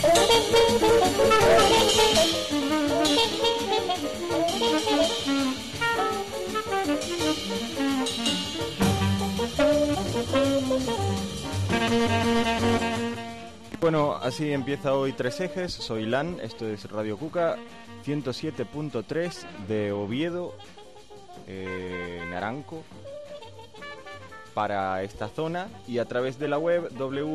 Bueno, así empieza hoy Tres Ejes. Soy Lan, esto es Radio Cuca 107.3 de Oviedo, Naranco, para esta zona, y a través de la web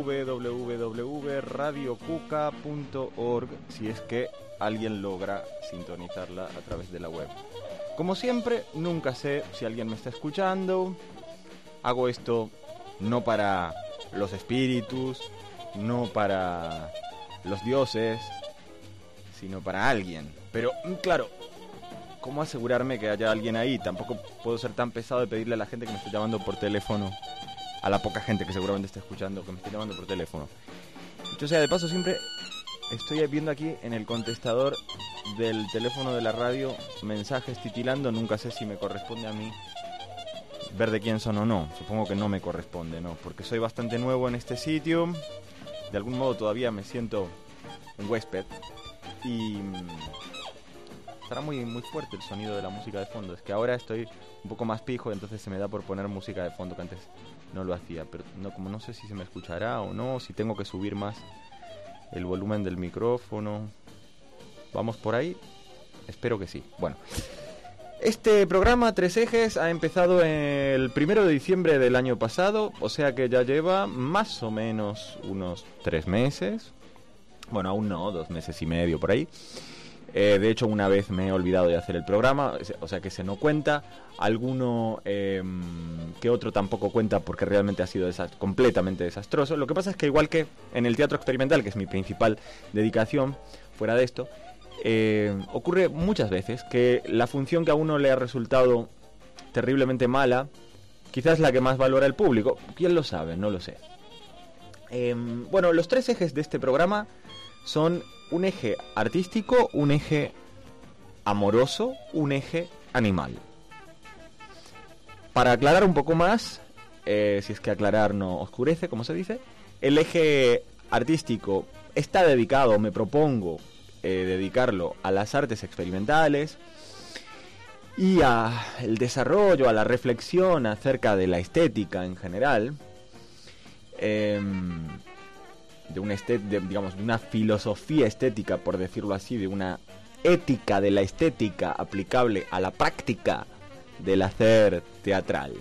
www.radiocuca.org, si es que alguien logra sintonizarla a través de la web. Como siempre, nunca sé si alguien me está escuchando. Hago esto no para los espíritus, no para los dioses, sino para alguien. Pero, claro, ¿cómo asegurarme que haya alguien ahí? Tampoco puedo ser tan pesado de pedirle a la gente que me esté llamando por teléfono, a la poca gente que seguramente está escuchando, que me esté llamando por teléfono. Dicho sea de paso, siempre estoy viendo aquí en el contestador del teléfono de la radio mensajes titilando. Nunca sé si me corresponde a mí ver de quién son o no. Supongo que no me corresponde, ¿no? Porque soy bastante nuevo en este sitio. De algún modo todavía me siento un huésped. Y estará muy fuerte el sonido de la música de fondo. Es que ahora estoy un poco más pijo, entonces se me da por poner música de fondo, que antes no lo hacía. Pero no, como no sé si se me escuchará o no, si tengo que subir más el volumen del micrófono. ¿Vamos por ahí? Espero que sí. Bueno, este programa Tres Ejes ha empezado el 1 de diciembre del año pasado, o sea que ya lleva más o menos unos 3 meses. Bueno, aún no, 2 meses y medio por ahí. De hecho, una vez me he olvidado de hacer el programa, o sea que ese no cuenta. Alguno que otro tampoco cuenta, porque realmente ha sido completamente desastroso. Lo que pasa es que, igual que en el teatro experimental, que es mi principal dedicación, fuera de esto, ocurre muchas veces que la función que a uno le ha resultado terriblemente mala, quizás la que más valora el público. ¿Quién lo sabe? No lo sé. Bueno, los 3 ejes de este programa son un eje artístico, un eje amoroso, un eje animal. Para aclarar un poco más, si es que aclarar no oscurece, como se dice, el eje artístico está dedicado, me propongo dedicarlo a las artes experimentales y al desarrollo, a la reflexión acerca de la estética en general, de una filosofía estética, por decirlo así, de una ética de la estética aplicable a la práctica del hacer teatral.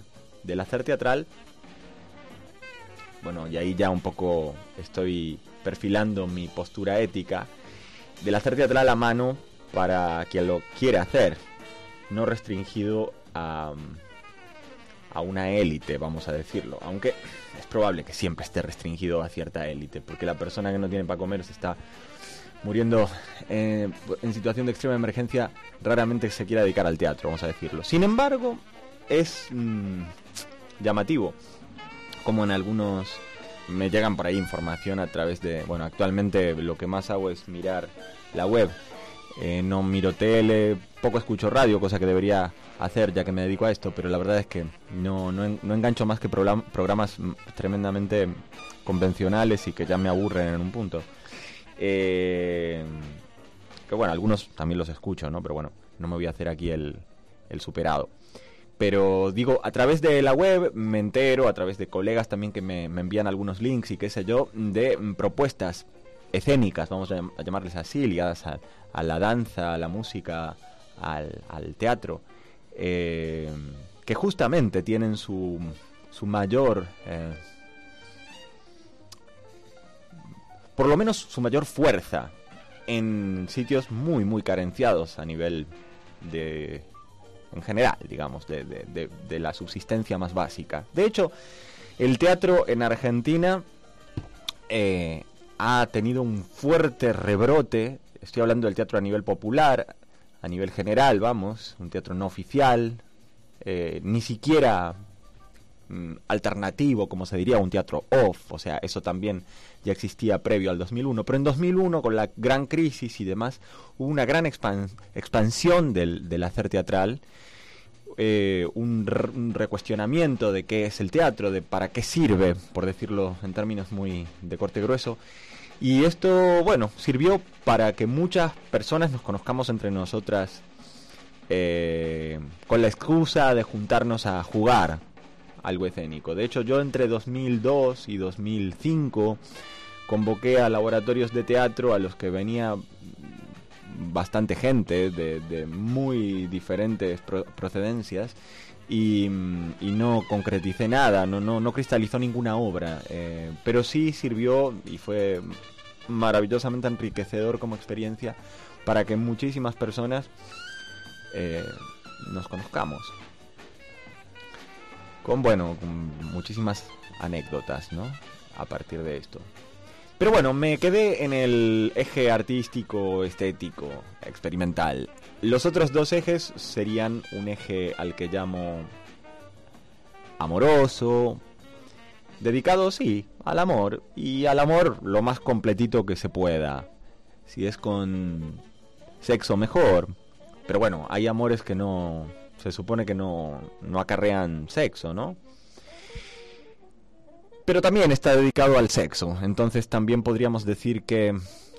Bueno, y ahí ya un poco estoy perfilando mi postura ética. Del hacer teatral a mano para quien lo quiere hacer, no restringido a una élite, vamos a decirlo, aunque es probable que siempre esté restringido a cierta élite, porque la persona que no tiene para comer se está muriendo en situación de extrema emergencia, raramente se quiera dedicar al teatro, vamos a decirlo. Sin embargo, es llamativo como en algunos me llegan por ahí información a través de... Bueno, actualmente lo que más hago es mirar la web. No miro tele, poco escucho radio, cosa que debería hacer ya que me dedico a esto, pero la verdad es que no engancho más que programas tremendamente convencionales y que ya me aburren en un punto. Que bueno, algunos también los escucho, ¿no? Pero bueno, no me voy a hacer aquí el superado. Pero digo, a través de la web me entero, a través de colegas también que me envían algunos links y qué sé yo, de propuestas escénicas, vamos a llamarles así, ligadas a la danza, a la música, al teatro, que justamente tienen su mayor, por lo menos su mayor fuerza en sitios muy carenciados a nivel en general, digamos, de la subsistencia más básica. De hecho, el teatro en Argentina ha tenido un fuerte rebrote. Estoy hablando del teatro a nivel popular, a nivel general, vamos, un teatro no oficial, ni siquiera alternativo, como se diría, un teatro off, o sea, eso también ya existía previo al 2001, pero en 2001, con la gran crisis y demás, hubo una gran expansión del hacer teatral, un recuestionamiento de qué es el teatro, de para qué sirve, por decirlo en términos muy de corte grueso, Y esto, bueno, sirvió para que muchas personas nos conozcamos entre nosotras con la excusa de juntarnos a jugar algo escénico. De hecho, yo entre 2002 y 2005 convoqué a laboratorios de teatro a los que venía bastante gente de muy diferentes procedencias y no concreticé nada, no cristalizó ninguna obra, pero sí sirvió y fue maravillosamente enriquecedor como experiencia para que muchísimas personas nos conozcamos. Con muchísimas anécdotas, ¿no? A partir de esto. Pero bueno, me quedé en el eje artístico, estético, experimental. Los otros dos ejes serían un eje al que llamo amoroso, dedicado, sí, al amor. Y al amor lo más completito que se pueda. Si es con sexo, mejor. Pero bueno, hay amores que no... Se supone que no acarrean sexo, ¿no? Pero también está dedicado al sexo. Entonces también podríamos decir que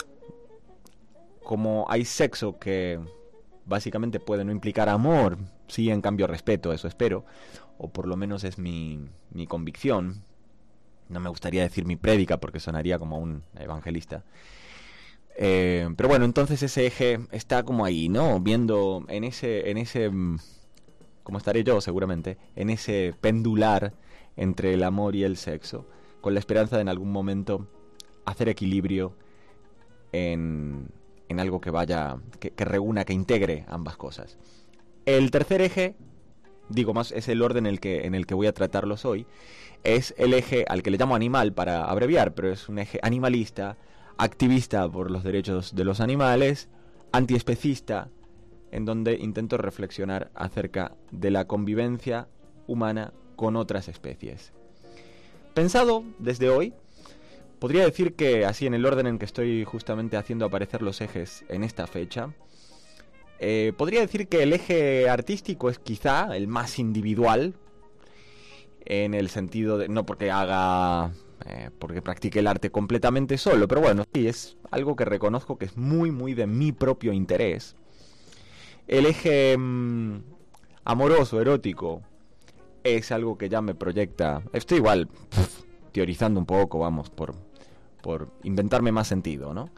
como hay sexo que básicamente puede no implicar amor, sí, en cambio respeto, eso espero, o por lo menos es mi convicción. No me gustaría decir mi prédica porque sonaría como un evangelista. Pero bueno, entonces ese eje está como ahí, ¿no? Viendo en ese como estaré yo seguramente, en ese pendular entre el amor y el sexo, con la esperanza de en algún momento hacer equilibrio en algo que vaya, que reúna, que integre ambas cosas. El tercer eje, digo más, es el orden en el que voy a tratarlos hoy, es el eje al que le llamo animal para abreviar, pero es un eje animalista, activista por los derechos de los animales, antiespecista, en donde intento reflexionar acerca de la convivencia humana con otras especies. Pensado desde hoy, podría decir que así en el orden en que estoy justamente haciendo aparecer los ejes en esta fecha, podría decir que el eje artístico es quizá el más individual, en el sentido de, no porque porque practique el arte completamente solo, pero bueno, sí, es algo que reconozco que es muy, muy de mi propio interés. El eje amoroso, erótico, es algo que ya me proyecta. Estoy igual teorizando un poco, vamos, por inventarme más sentido, ¿no?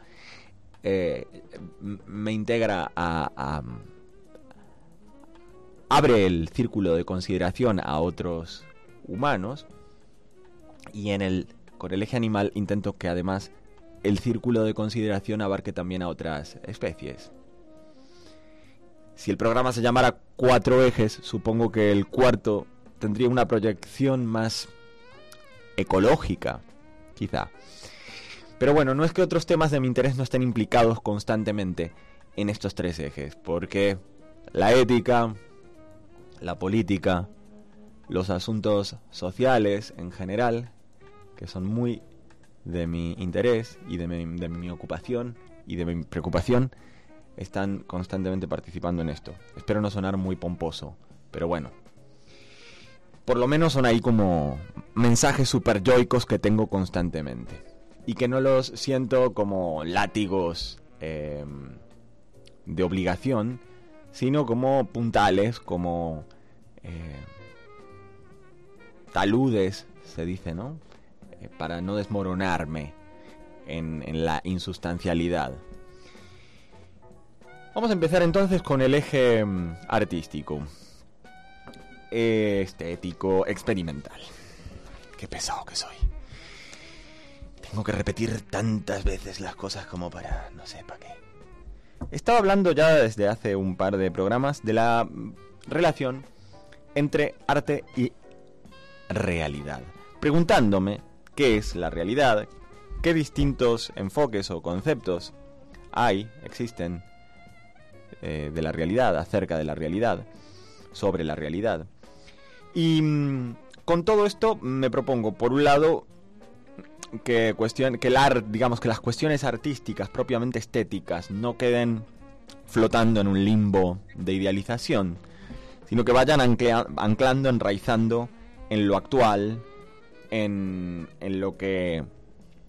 Me integra abre el círculo de consideración a otros humanos y con el eje animal intento que además el círculo de consideración abarque también a otras especies. Si el programa se llamara 4 ejes, supongo que el cuarto tendría una proyección más ecológica, quizá. Pero bueno, no es que otros temas de mi interés no estén implicados constantemente en estos 3 ejes, porque la ética, la política, los asuntos sociales en general, que son muy de mi interés y de mi ocupación y de mi preocupación, están constantemente participando en esto. Espero no sonar muy pomposo, pero bueno, por lo menos son ahí como mensajes superyoicos que tengo constantemente y que no los siento como látigos de obligación, sino como puntales, como taludes, se dice, ¿no? Para no desmoronarme en la insustancialidad. Vamos a empezar entonces con el eje artístico, estético, experimental. Qué pesado que soy. Tengo que repetir tantas veces las cosas como para... no sé para qué. Estaba hablando ya desde hace un par de programas de la relación entre arte y realidad, preguntándome qué es la realidad, qué distintos enfoques o conceptos existen de la realidad, acerca de la realidad, sobre la realidad. Y con todo esto me propongo, por un lado, que las cuestiones artísticas propiamente estéticas no queden flotando en un limbo de idealización, sino que vayan anclando, enraizando en lo actual, en lo que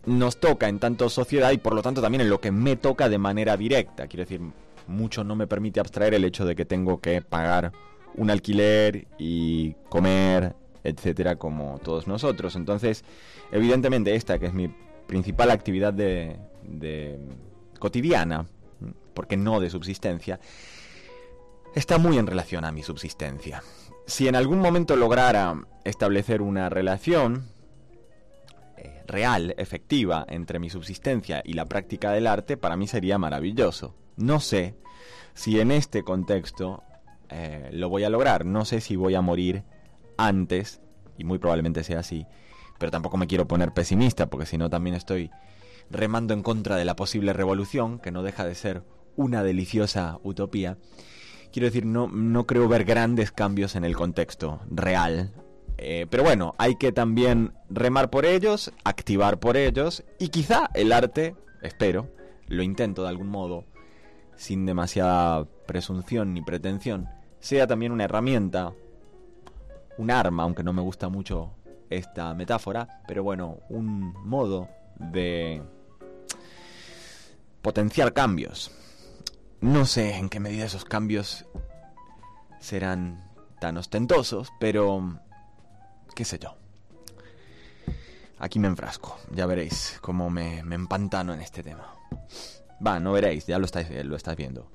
nos toca en tanto sociedad y por lo tanto también en lo que me toca de manera directa. Quiero decir, mucho no me permite abstraer el hecho de que tengo que pagar un alquiler y comer, etcétera, como todos nosotros. Entonces, evidentemente esta, que es mi principal actividad de cotidiana, porque no de subsistencia, está muy en relación a mi subsistencia. Si en algún momento lograra establecer una relación real, efectiva, entre mi subsistencia y la práctica del arte, para mí sería maravilloso. No sé si en este contexto lo voy a lograr. No sé si voy a morir antes, y muy probablemente sea así, pero tampoco me quiero poner pesimista, porque si no también estoy remando en contra de la posible revolución, que no deja de ser una deliciosa utopía. Quiero decir, no creo ver grandes cambios en el contexto real. Pero bueno, hay que también remar por ellos, activar por ellos, y quizá el arte, espero, lo intento de algún modo, sin demasiada presunción ni pretensión, sea también una herramienta, un arma, aunque no me gusta mucho esta metáfora, pero bueno, un modo de potenciar cambios. No sé en qué medida esos cambios serán tan ostentosos, pero qué sé yo. Aquí me enfrasco, ya veréis cómo me empantano en este tema. Va, no veréis, ya lo estáis viendo.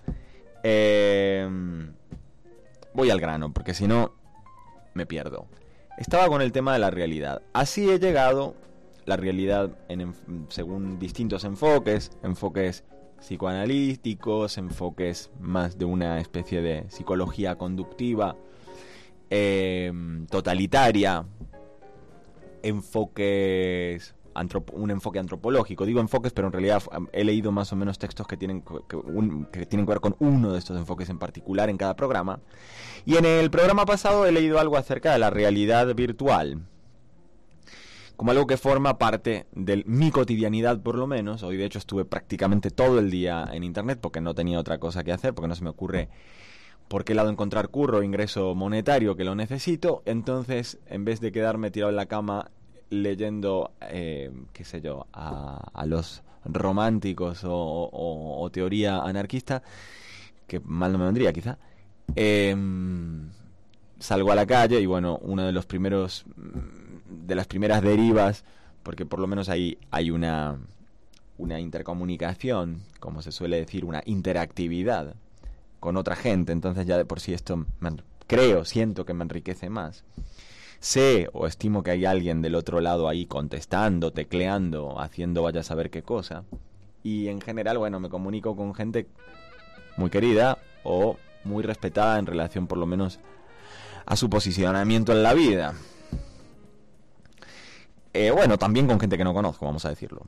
Voy al grano, porque si no me pierdo. Estaba con el tema de la realidad. Así he llegado, la realidad según distintos enfoques psicoanalíticos, enfoques más de una especie de psicología conductiva, totalitaria, un enfoque antropológico. Digo enfoques, pero en realidad he leído más o menos textos que tienen que ver con uno de estos enfoques en particular en cada programa. Y en el programa pasado he leído algo acerca de la realidad virtual, como algo que forma parte de mi cotidianidad, por lo menos. Hoy de hecho estuve prácticamente todo el día en internet porque no tenía otra cosa que hacer, porque no se me ocurre por qué lado encontrar curro o ingreso monetario que lo necesito. Entonces, en vez de quedarme tirado en la cama leyendo, qué sé yo, a los románticos o teoría anarquista, que mal no me vendría quizá, salgo a la calle y bueno, uno de las primeras derivas, porque por lo menos ahí hay una intercomunicación, como se suele decir, una interactividad con otra gente. Entonces ya de por sí esto siento que me enriquece más. Sé o estimo que hay alguien del otro lado ahí contestando, tecleando, haciendo vaya a saber qué cosa. Y en general, bueno, me comunico con gente muy querida o muy respetada en relación por lo menos a su posicionamiento en la vida. Bueno, también con gente que no conozco, vamos a decirlo.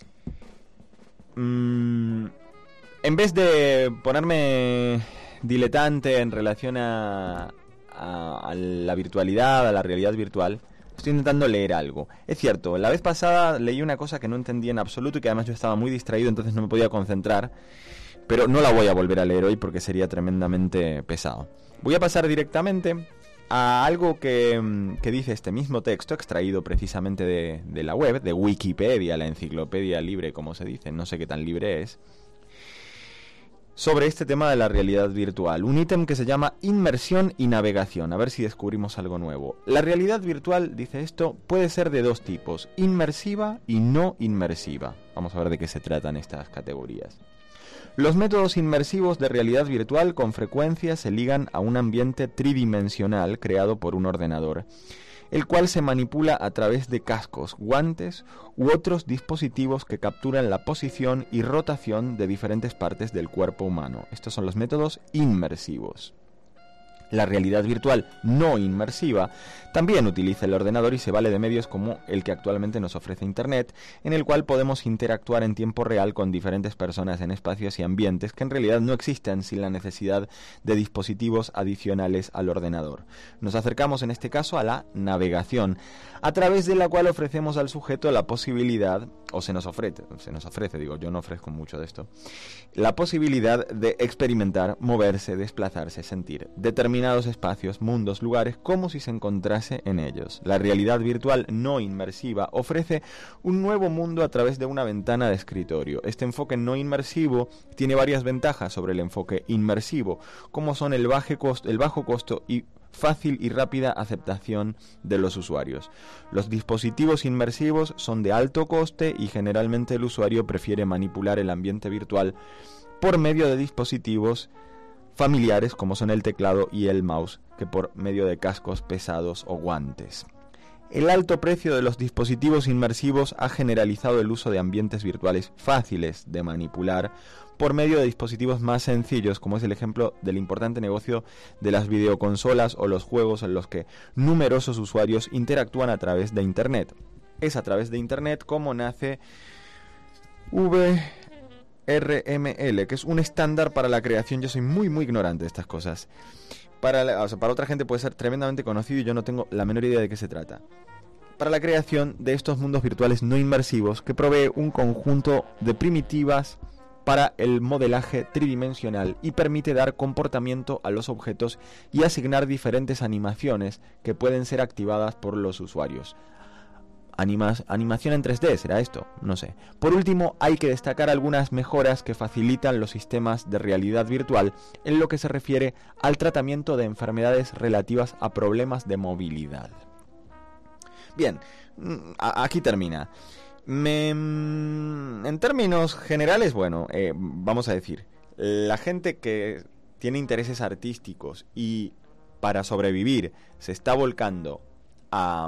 En vez de ponerme diletante en relación a la virtualidad, a la realidad virtual, estoy intentando leer algo. Es cierto, la vez pasada leí una cosa que no entendí en absoluto y que además yo estaba muy distraído, entonces no me podía concentrar, pero no la voy a volver a leer hoy porque sería tremendamente pesado. Voy a pasar directamente a algo que dice este mismo texto, extraído precisamente de la web, de Wikipedia, la enciclopedia libre, como se dice, no sé qué tan libre es, sobre este tema de la realidad virtual. Un ítem que se llama inmersión y navegación, a ver si descubrimos algo nuevo. La realidad virtual, dice esto, puede ser de dos tipos, inmersiva y no inmersiva. Vamos a ver de qué se tratan estas categorías. Los métodos inmersivos de realidad virtual con frecuencia se ligan a un ambiente tridimensional creado por un ordenador, el cual se manipula a través de cascos, guantes u otros dispositivos que capturan la posición y rotación de diferentes partes del cuerpo humano. Estos son los métodos inmersivos. La realidad virtual no inmersiva también utiliza el ordenador y se vale de medios como el que actualmente nos ofrece Internet, en el cual podemos interactuar en tiempo real con diferentes personas en espacios y ambientes que en realidad no existen sin la necesidad de dispositivos adicionales al ordenador. Nos acercamos en este caso a la navegación, a través de la cual ofrecemos al sujeto la posibilidad, o se nos ofrece, yo no ofrezco mucho de esto, la posibilidad de experimentar, moverse, desplazarse, sentir, determinar denominados espacios, mundos, lugares, como si se encontrase en ellos. La realidad virtual no inmersiva ofrece un nuevo mundo a través de una ventana de escritorio. Este enfoque no inmersivo tiene varias ventajas sobre el enfoque inmersivo, como son el bajo costo y fácil y rápida aceptación de los usuarios. Los dispositivos inmersivos son de alto coste y generalmente el usuario prefiere manipular el ambiente virtual por medio de dispositivos familiares como son el teclado y el mouse que por medio de cascos pesados o guantes. El alto precio de los dispositivos inmersivos ha generalizado el uso de ambientes virtuales fáciles de manipular por medio de dispositivos más sencillos, como es el ejemplo del importante negocio de las videoconsolas o los juegos en los que numerosos usuarios interactúan a través de Internet. Es a través de Internet como nace VRML, que es un estándar para la creación. Yo soy muy ignorante de estas cosas. Para otra gente puede ser tremendamente conocido y yo no tengo la menor idea de qué se trata. Para la creación de estos mundos virtuales no inmersivos que provee un conjunto de primitivas para el modelaje tridimensional y permite dar comportamiento a los objetos y asignar diferentes animaciones que pueden ser activadas por los usuarios. Animación en 3D, ¿será esto? No sé. Por último, hay que destacar algunas mejoras que facilitan los sistemas de realidad virtual en lo que se refiere al tratamiento de enfermedades relativas a problemas de movilidad. Bien, aquí termina. En términos generales, bueno, vamos a decir, la gente que tiene intereses artísticos y para sobrevivir se está volcando a,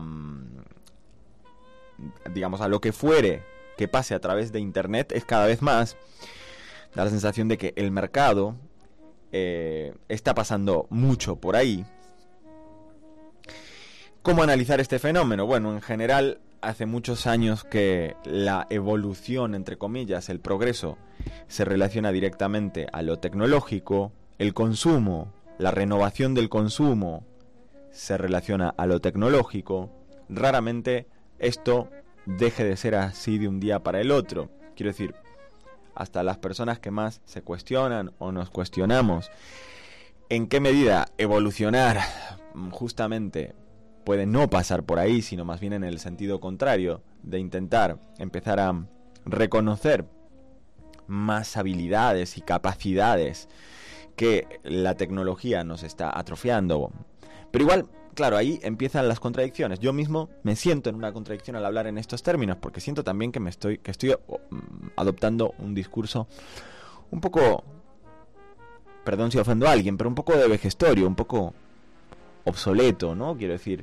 digamos, a lo que fuere que pase a través de Internet es cada vez más, da la sensación de que el mercado está pasando mucho por ahí. ¿Cómo analizar este fenómeno? Bueno, en general, hace muchos años que la evolución, entre comillas, el progreso, se relaciona directamente a lo tecnológico, el consumo, la renovación del consumo, se relaciona a lo tecnológico. Raramente esto deje de ser así de un día para el otro. Quiero decir, hasta las personas que más se cuestionan o nos cuestionamos en qué medida evolucionar justamente puede no pasar por ahí, sino más bien en el sentido contrario, de intentar empezar a reconocer más habilidades y capacidades que la tecnología nos está atrofiando. Pero igual, claro, ahí empiezan las contradicciones. Yo mismo me siento en una contradicción al hablar en estos términos, porque siento también que estoy adoptando un discurso un poco, perdón si ofendo a alguien, pero un poco de vejestorio, un poco obsoleto, ¿no? Quiero decir,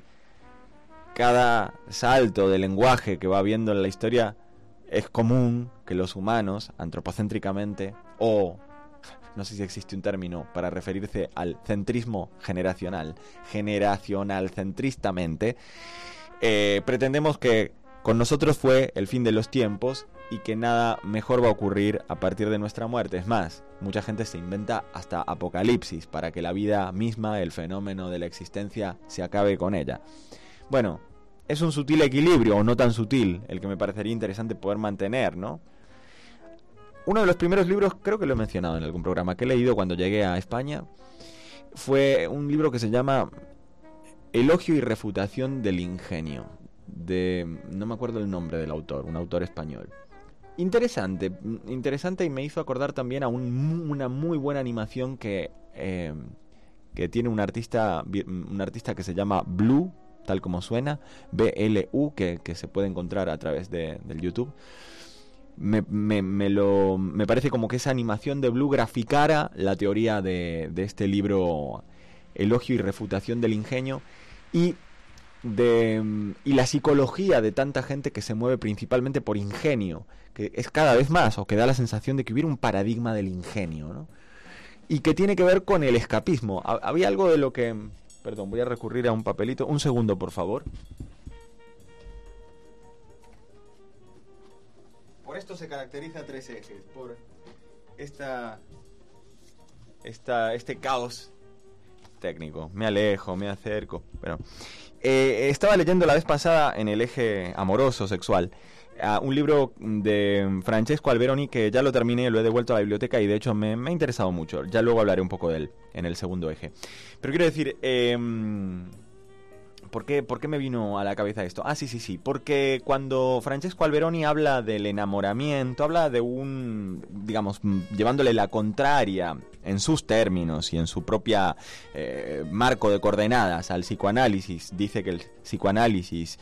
cada salto de lenguaje que va habiendo en la historia es común que los humanos, antropocéntricamente, o no sé si existe un término para referirse al centrismo generacional centristamente, pretendemos que con nosotros fue el fin de los tiempos y que nada mejor va a ocurrir a partir de nuestra muerte. Es más, mucha gente se inventa hasta apocalipsis para que la vida misma, el fenómeno de la existencia, se acabe con ella. Bueno, es un sutil equilibrio, o no tan sutil, el que me parecería interesante poder mantener, ¿no? Uno de los primeros libros, creo que lo he mencionado en algún programa, que he leído cuando llegué a España, fue un libro que se llama Elogio y refutación del ingenio, no me acuerdo el nombre del autor, un autor español. Interesante, y me hizo acordar también a una muy buena animación que tiene un artista que se llama Blue, tal como suena, BLU, que se puede encontrar a través del YouTube. Me parece como que esa animación de Blue graficara la teoría de este libro Elogio y refutación del ingenio y la psicología de tanta gente que se mueve principalmente por ingenio, que es cada vez más, o que da la sensación de que hubiera un paradigma del ingenio, ¿no? Y que tiene que ver con el escapismo. Había algo de lo que... Perdón, voy a recurrir a un papelito. Un segundo, por favor. Por esto se caracteriza tres ejes. Por este caos técnico. Me alejo, me acerco. Pero estaba leyendo la vez pasada en el eje amoroso, sexual, un libro de Francesco Alberoni que ya lo terminé, lo he devuelto a la biblioteca y de hecho me ha interesado mucho. Ya luego hablaré un poco de él en el segundo eje. Pero quiero decir, ¿por qué me vino a la cabeza esto? Ah, sí. Porque cuando Francesco Alberoni habla del enamoramiento, habla de digamos, llevándole la contraria en sus términos y en su propia marco de coordenadas al psicoanálisis. Dice que el psicoanálisis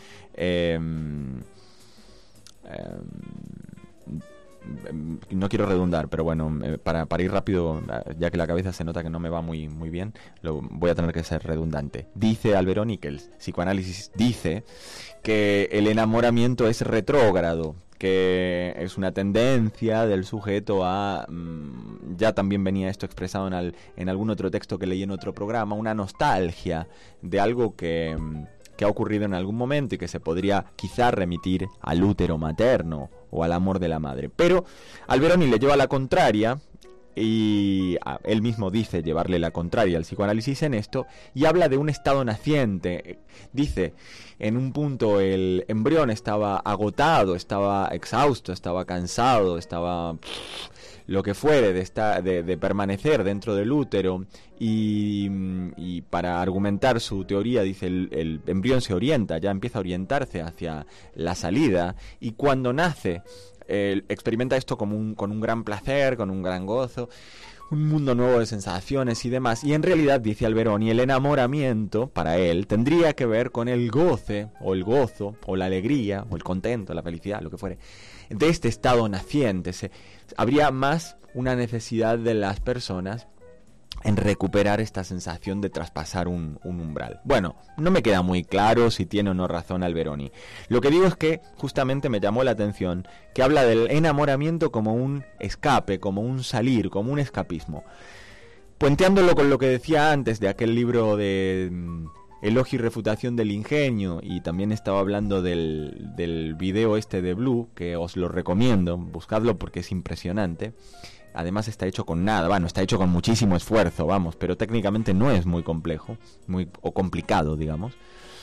no quiero redundar, pero bueno, para ir rápido, ya que la cabeza se nota que no me va muy bien, voy a tener que ser redundante. Dice Alberoni que el psicoanálisis dice que el enamoramiento es retrógrado, que es una tendencia del sujeto a, ya también venía esto expresado en algún otro texto que leí en otro programa, una nostalgia de algo que ha ocurrido en algún momento y que se podría quizá remitir al útero materno o al amor de la madre. Pero Alberoni le lleva la contraria y él mismo dice llevarle la contraria al psicoanálisis en esto y habla de un estado naciente. Dice, en un punto el embrión estaba agotado, estaba exhausto, estaba cansado, estaba lo que fuere de permanecer dentro del útero y para argumentar su teoría dice el embrión se orienta, ya empieza a orientarse hacia la salida y cuando nace experimenta esto con un gran placer, con un gran gozo, un mundo nuevo de sensaciones y demás, y en realidad, dice Alberoni, el enamoramiento, para él, tendría que ver con el goce, o el gozo, o la alegría, o el contento, la felicidad, lo que fuere, de este estado naciente. Habría más una necesidad de las personas en recuperar esta sensación de traspasar un umbral. Bueno, no me queda muy claro si tiene o no razón Alberoni. Lo que digo es que justamente me llamó la atención que habla del enamoramiento como un escape, como un salir, como un escapismo. Puenteándolo con lo que decía antes de aquel libro de Elogio y refutación del ingenio, y también estaba hablando del video este de Blue, que os lo recomiendo, buscadlo porque es impresionante. Además está hecho con nada, bueno, está hecho con muchísimo esfuerzo, vamos, pero técnicamente no es muy complejo, o complicado, digamos.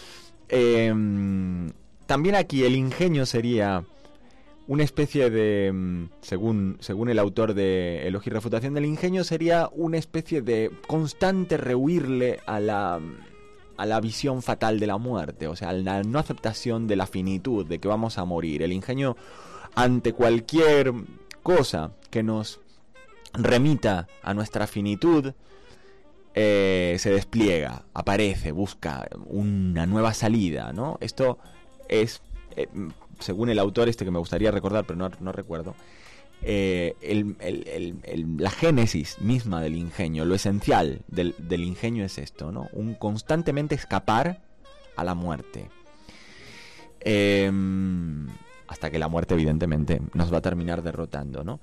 También aquí el ingenio sería una especie de, según el autor de Elogio y refutación del ingenio, sería una especie de constante rehuirle a la visión fatal de la muerte, o sea, a la no aceptación de la finitud, de que vamos a morir. El ingenio, ante cualquier cosa que nos remita a nuestra finitud, se despliega, aparece, busca una nueva salida, ¿no? Esto es, según el autor este que me gustaría recordar, pero no recuerdo, la génesis misma del ingenio, lo esencial del ingenio es esto, ¿no? Un constantemente escapar a la muerte. Hasta que la muerte, evidentemente, nos va a terminar derrotando, ¿no?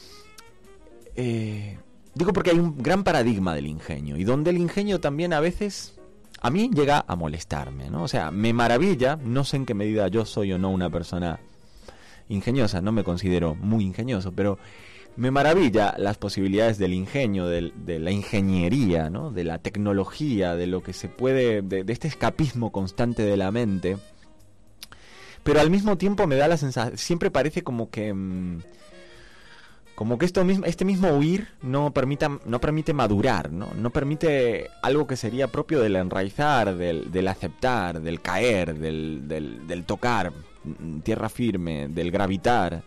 Digo porque hay un gran paradigma del ingenio y donde el ingenio también a veces a mí llega a molestarme, ¿no? O sea, me maravilla, no sé en qué medida yo soy o no una persona ingeniosa, no me considero muy ingenioso, pero me maravilla las posibilidades del ingenio, de la ingeniería, ¿no? De la tecnología, de lo que se puede, de este escapismo constante de la mente, pero al mismo tiempo me da la sensación, siempre parece como que este mismo huir no permite madurar, no permite algo que sería propio del enraizar, del aceptar, del caer, del tocar tierra firme, del gravitar.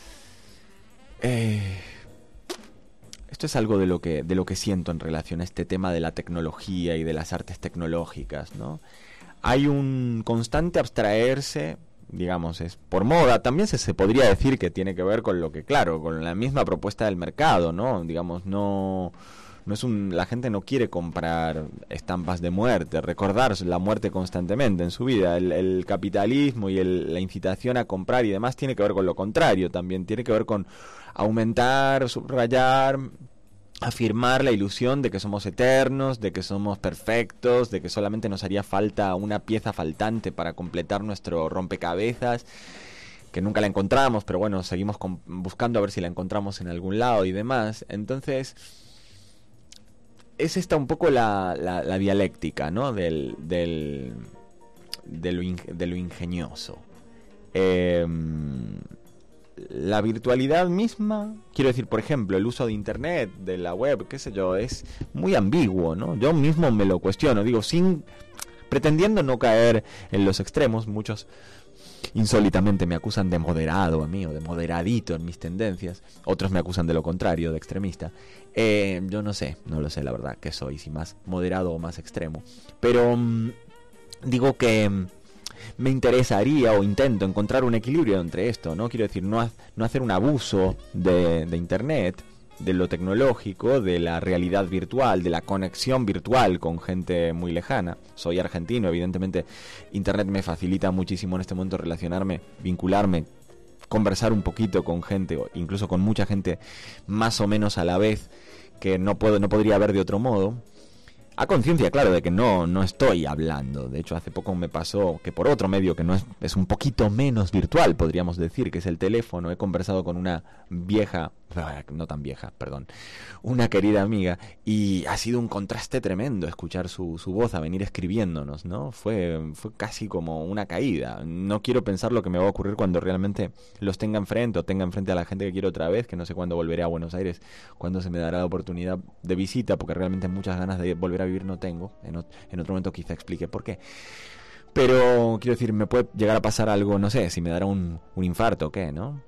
Esto es algo de lo que siento en relación a este tema de la tecnología y de las artes tecnológicas, ¿no? Hay un constante abstraerse, digamos, es por moda. También se podría decir que tiene que ver con lo que, claro, con la misma propuesta del mercado, ¿no? Digamos, no es la gente no quiere comprar estampas de muerte, recordar la muerte constantemente en su vida. El capitalismo y la incitación a comprar y demás tiene que ver con lo contrario también, tiene que ver con aumentar, subrayar, afirmar la ilusión de que somos eternos, de que somos perfectos, de que solamente nos haría falta una pieza faltante para completar nuestro rompecabezas, que nunca la encontramos, pero bueno, seguimos buscando a ver si la encontramos en algún lado y demás. Entonces, es esta un poco la dialéctica, ¿no? de lo ingenioso. La virtualidad misma, quiero decir, por ejemplo, el uso de internet, de la web, qué sé yo, es muy ambiguo, ¿no? Yo mismo me lo cuestiono, digo, sin pretendiendo no caer en los extremos. Muchos insólitamente me acusan de moderado a mí, o de moderadito en mis tendencias. Otros me acusan de lo contrario, de extremista. Yo no sé, no lo sé la verdad que soy, si más moderado o más extremo. Pero digo que me interesaría o intento encontrar un equilibrio entre esto, ¿no? Quiero decir, no hacer un abuso de internet, de lo tecnológico, de la realidad virtual, de la conexión virtual con gente muy lejana. Soy argentino, evidentemente internet me facilita muchísimo en este momento relacionarme, vincularme, conversar un poquito con gente, o incluso con mucha gente más o menos a la vez, que no podría haber de otro modo. A conciencia, claro, de que no estoy hablando. De hecho, hace poco me pasó que por otro medio que no es un poquito menos virtual, podríamos decir, que es el teléfono, he conversado con una vieja, no tan vieja, perdón, una querida amiga, y ha sido un contraste tremendo escuchar su voz a venir escribiéndonos, ¿no? Fue casi como una caída. No quiero pensar lo que me va a ocurrir cuando realmente los tenga enfrente, o tenga enfrente a la gente que quiero otra vez, que no sé cuándo volveré a Buenos Aires, cuándo se me dará la oportunidad de visita, porque realmente muchas ganas de volver a vivir no tengo. En otro momento quizá explique por qué. Pero quiero decir, me puede llegar a pasar algo, no sé, si me dará un infarto o qué, ¿no?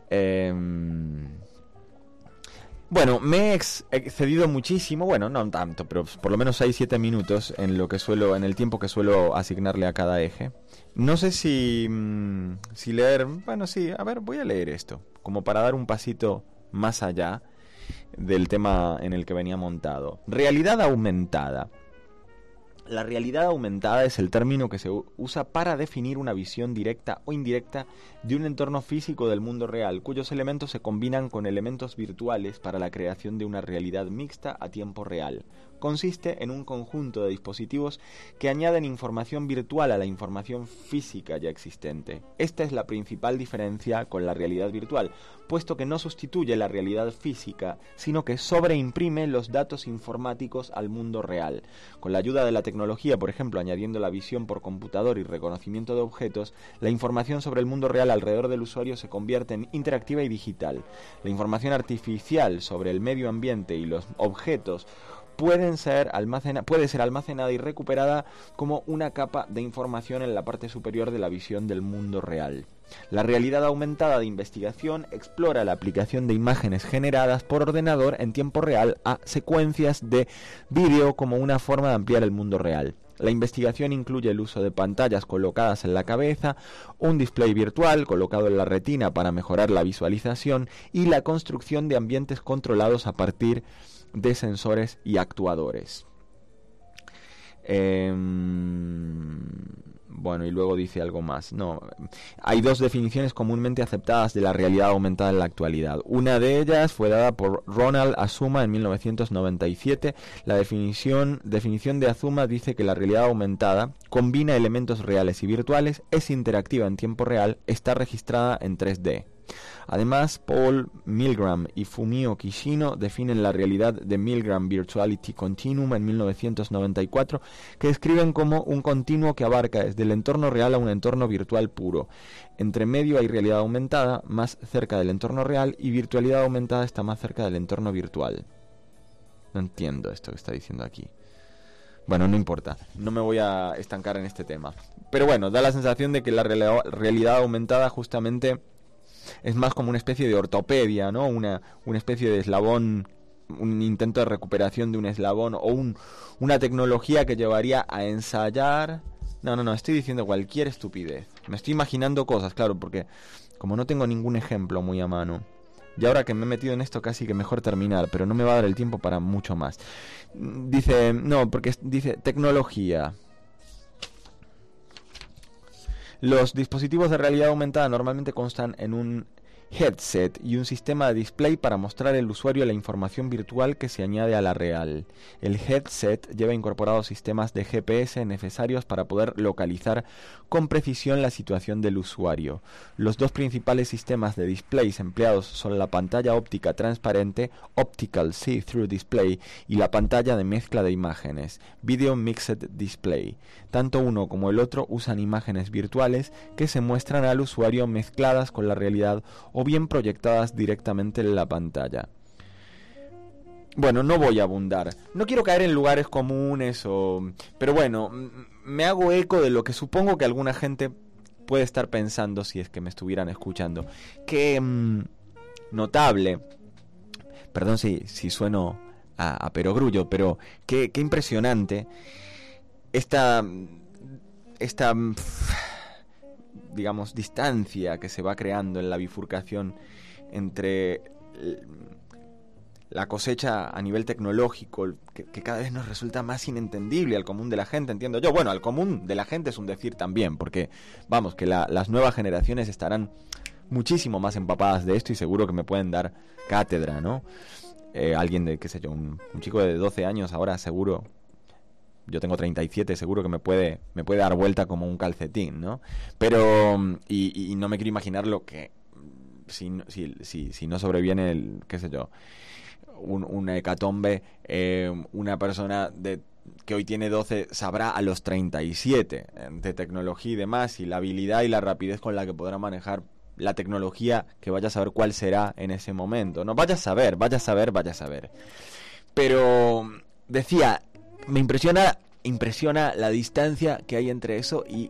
Bueno, me he excedido muchísimo, bueno, no tanto, pero por lo menos 6-7 minutos en el tiempo que suelo asignarle a cada eje. No sé si leer, bueno, sí, a ver, voy a leer esto, como para dar un pasito más allá del tema en el que venía montado. Realidad aumentada. La realidad aumentada es el término que se usa para definir una visión directa o indirecta de un entorno físico del mundo real, cuyos elementos se combinan con elementos virtuales para la creación de una realidad mixta a tiempo real. Consiste en un conjunto de dispositivos que añaden información virtual a la información física ya existente. Esta es la principal diferencia con la realidad virtual, puesto que no sustituye la realidad física, sino que sobreimprime los datos informáticos al mundo real. Con la ayuda de la tecnología, por ejemplo, añadiendo la visión por computador y reconocimiento de objetos, la información sobre el mundo real alrededor del usuario se convierte en interactiva y digital. La información artificial sobre el medio ambiente y los objetos puede ser almacenada y recuperada como una capa de información en la parte superior de la visión del mundo real. La realidad aumentada de investigación explora la aplicación de imágenes generadas por ordenador en tiempo real a secuencias de vídeo como una forma de ampliar el mundo real. La investigación incluye el uso de pantallas colocadas en la cabeza, un display virtual colocado en la retina para mejorar la visualización y la construcción de ambientes controlados a partir de sensores y actuadores. Bueno, y luego dice algo más. No, hay dos definiciones comúnmente aceptadas de la realidad aumentada en la actualidad. Una de ellas fue dada por Ronald Azuma en 1997. La definición de Azuma dice que la realidad aumentada combina elementos reales y virtuales, es interactiva en tiempo real, está registrada en 3D. Además, Paul Milgram y Fumio Kishino definen la realidad de Milgram Virtuality Continuum en 1994, que describen como un continuo que abarca desde el entorno real a un entorno virtual puro. Entre medio hay realidad aumentada, más cerca del entorno real, y virtualidad aumentada está más cerca del entorno virtual. No entiendo esto que está diciendo aquí. Bueno, no importa, no me voy a estancar en este tema. Pero bueno, da la sensación de que la realidad aumentada justamente es más como una especie de ortopedia, ¿no? Una especie de eslabón, un intento de recuperación de un eslabón, o una tecnología que llevaría a ensayar. No, estoy diciendo cualquier estupidez. Me estoy imaginando cosas, claro, porque como no tengo ningún ejemplo muy a mano, y ahora que me he metido en esto casi que mejor terminar, pero no me va a dar el tiempo para mucho más. Dice tecnología. Los dispositivos de realidad aumentada normalmente constan en un headset y un sistema de display para mostrar al usuario la información virtual que se añade a la real. El headset lleva incorporados sistemas de GPS necesarios para poder localizar con precisión la situación del usuario. Los dos principales sistemas de displays empleados son la pantalla óptica transparente, Optical See-Through Display, y la pantalla de mezcla de imágenes, Video Mixed Display. Tanto uno como el otro usan imágenes virtuales que se muestran al usuario mezcladas con la realidad o bien proyectadas directamente en la pantalla. Bueno, no voy a abundar. No quiero caer en lugares comunes pero bueno, me hago eco de lo que supongo que alguna gente puede estar pensando si es que me estuvieran escuchando. Qué notable. Perdón si sueno a perogrullo, pero qué impresionante esta digamos, distancia que se va creando en la bifurcación entre la cosecha a nivel tecnológico, que cada vez nos resulta más inentendible al común de la gente, entiendo yo. Bueno, al común de la gente es un decir también, porque, vamos, que las nuevas generaciones estarán muchísimo más empapadas de esto y seguro que me pueden dar cátedra, ¿no? Alguien de, qué sé yo, un chico de 12 años ahora seguro... Yo tengo 37, seguro que me puede dar vuelta como un calcetín, ¿no? Pero, y no me quiero imaginar lo que, si no sobreviene el, qué sé yo, una hecatombe, una persona que hoy tiene 12 sabrá a los 37 de tecnología y demás, y la habilidad y la rapidez con la que podrá manejar la tecnología, que vaya a saber cuál será en ese momento, ¿no? Vaya a saber. Pero, decía... Me impresiona la distancia que hay entre eso y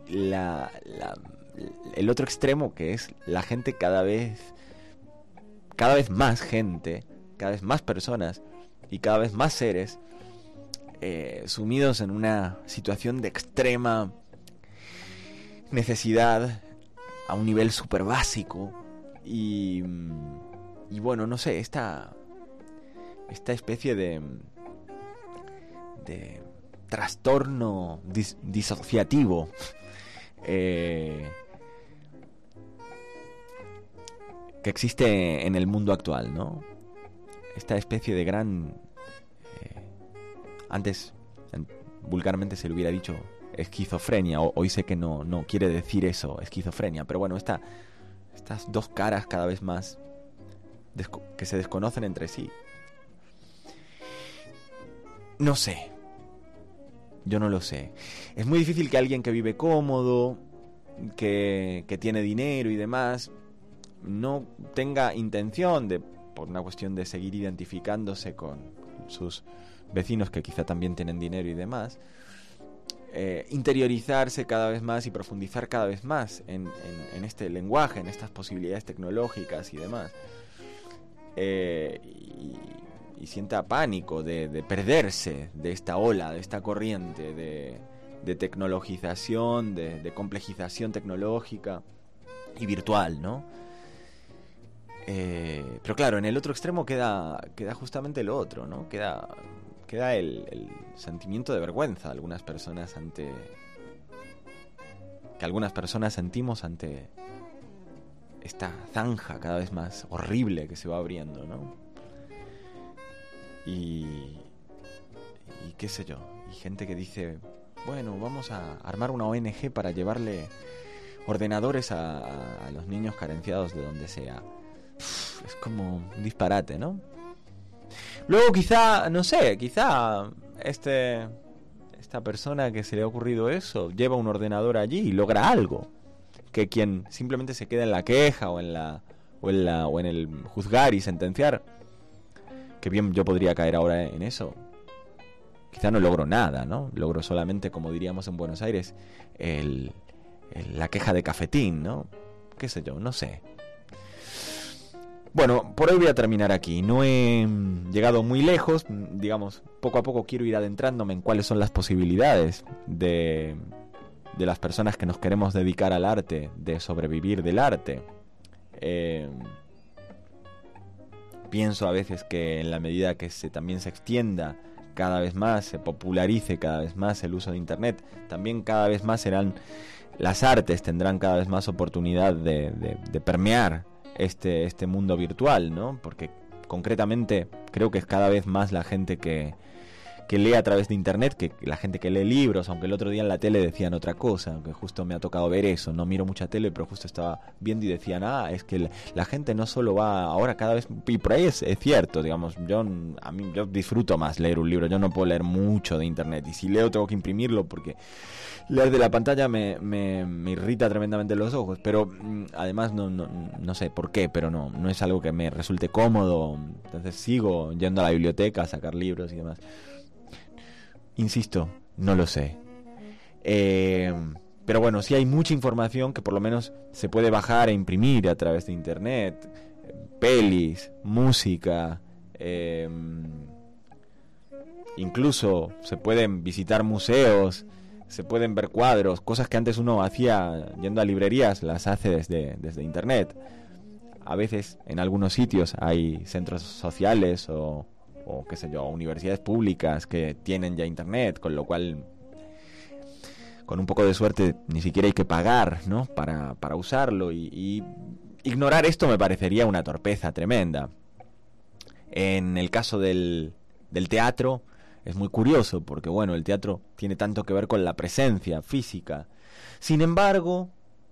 el otro extremo, que es la gente cada vez más gente, cada vez más personas y cada vez más seres sumidos en una situación de extrema necesidad a un nivel súper básico y bueno, no sé, esta especie de trastorno disociativo que existe en el mundo actual, ¿no? Esta especie de gran antes vulgarmente se le hubiera dicho esquizofrenia, hoy sé que no quiere decir eso, esquizofrenia, pero bueno, estas dos caras cada vez más que se desconocen entre sí. No sé. Yo no lo sé. Es muy difícil que alguien que vive cómodo, que tiene dinero y demás, no tenga intención de, por una cuestión de seguir identificándose con sus vecinos que quizá también tienen dinero y demás, interiorizarse cada vez más y profundizar cada vez más en este lenguaje, en estas posibilidades tecnológicas y demás. Y sienta pánico de perderse de esta ola, de esta corriente de tecnologización, de complejización tecnológica y virtual, ¿no? Pero claro, en el otro extremo queda justamente lo otro, ¿no? Queda el sentimiento de vergüenza que algunas personas sentimos ante esta zanja cada vez más horrible que se va abriendo, ¿no? Y qué sé yo, y gente que dice, bueno, vamos a armar una ONG para llevarle ordenadores a los niños carenciados de donde sea. Es como un disparate, ¿no? Luego quizá esta persona que se le ha ocurrido eso lleva un ordenador allí y logra algo, que quien simplemente se queda en la queja o en el juzgar y sentenciar, que bien yo podría caer ahora en eso. Quizá no logro nada, ¿no? Logro solamente, como diríamos en Buenos Aires, la queja de cafetín, ¿no? Qué sé yo, no sé. Bueno, por hoy voy a terminar aquí. No he llegado muy lejos, digamos, poco a poco quiero ir adentrándome en cuáles son las posibilidades de las personas que nos queremos dedicar al arte, de sobrevivir del arte. Pienso a veces que en la medida que también se extienda cada vez más, se popularice cada vez más el uso de Internet, también cada vez más las artes tendrán cada vez más oportunidad de permear este mundo virtual, ¿no? Porque concretamente creo que es cada vez más la gente que lee a través de internet que la gente que lee libros, aunque el otro día en la tele decían otra cosa, que justo me ha tocado ver eso. No miro mucha tele, pero justo estaba viendo y decían, es que la gente no solo va ahora cada vez, y por ahí es cierto, digamos, yo disfruto más leer un libro, yo no puedo leer mucho de internet, y si leo tengo que imprimirlo porque leer de la pantalla me irrita tremendamente los ojos, pero además no sé por qué, pero no es algo que me resulte cómodo, entonces sigo yendo a la biblioteca a sacar libros y demás. Insisto, no lo sé. Pero bueno, sí hay mucha información que por lo menos se puede bajar e imprimir a través de internet. Pelis, música, incluso se pueden visitar museos, se pueden ver cuadros, cosas que antes uno hacía yendo a librerías, las hace desde internet. A veces en algunos sitios hay centros sociales o qué sé yo, universidades públicas que tienen ya internet, con lo cual con un poco de suerte ni siquiera hay que pagar, ¿no? para usarlo, y ignorar esto me parecería una torpeza tremenda. En el caso del teatro es muy curioso porque bueno, el teatro tiene tanto que ver con la presencia física. Sin embargo,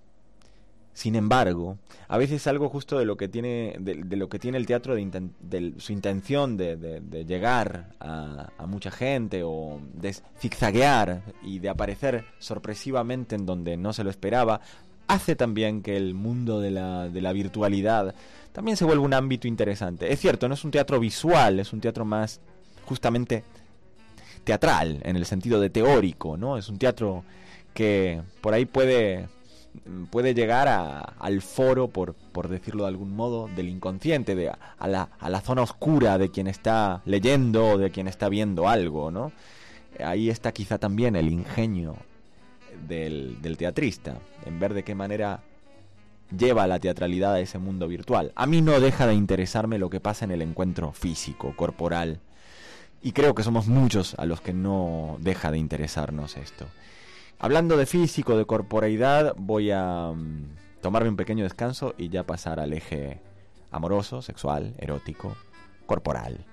a veces algo justo de lo que tiene de lo que tiene el teatro, de su intención de llegar a mucha gente, o de zigzaguear y de aparecer sorpresivamente en donde no se lo esperaba, hace también que el mundo de la virtualidad también se vuelva un ámbito interesante. Es cierto, no es un teatro visual, es un teatro más justamente teatral, en el sentido de teórico, ¿no? Es un teatro que por ahí puede llegar al foro, por decirlo de algún modo, del inconsciente, a la zona oscura de quien está leyendo o de quien está viendo algo, ¿no? Ahí está quizá también el ingenio del teatrista, en ver de qué manera lleva la teatralidad a ese mundo virtual. A mí no deja de interesarme lo que pasa en el encuentro físico, corporal, y creo que somos muchos a los que no deja de interesarnos esto. Hablando de físico, de corporeidad, voy a tomarme un pequeño descanso y ya pasar al eje amoroso, sexual, erótico, corporal.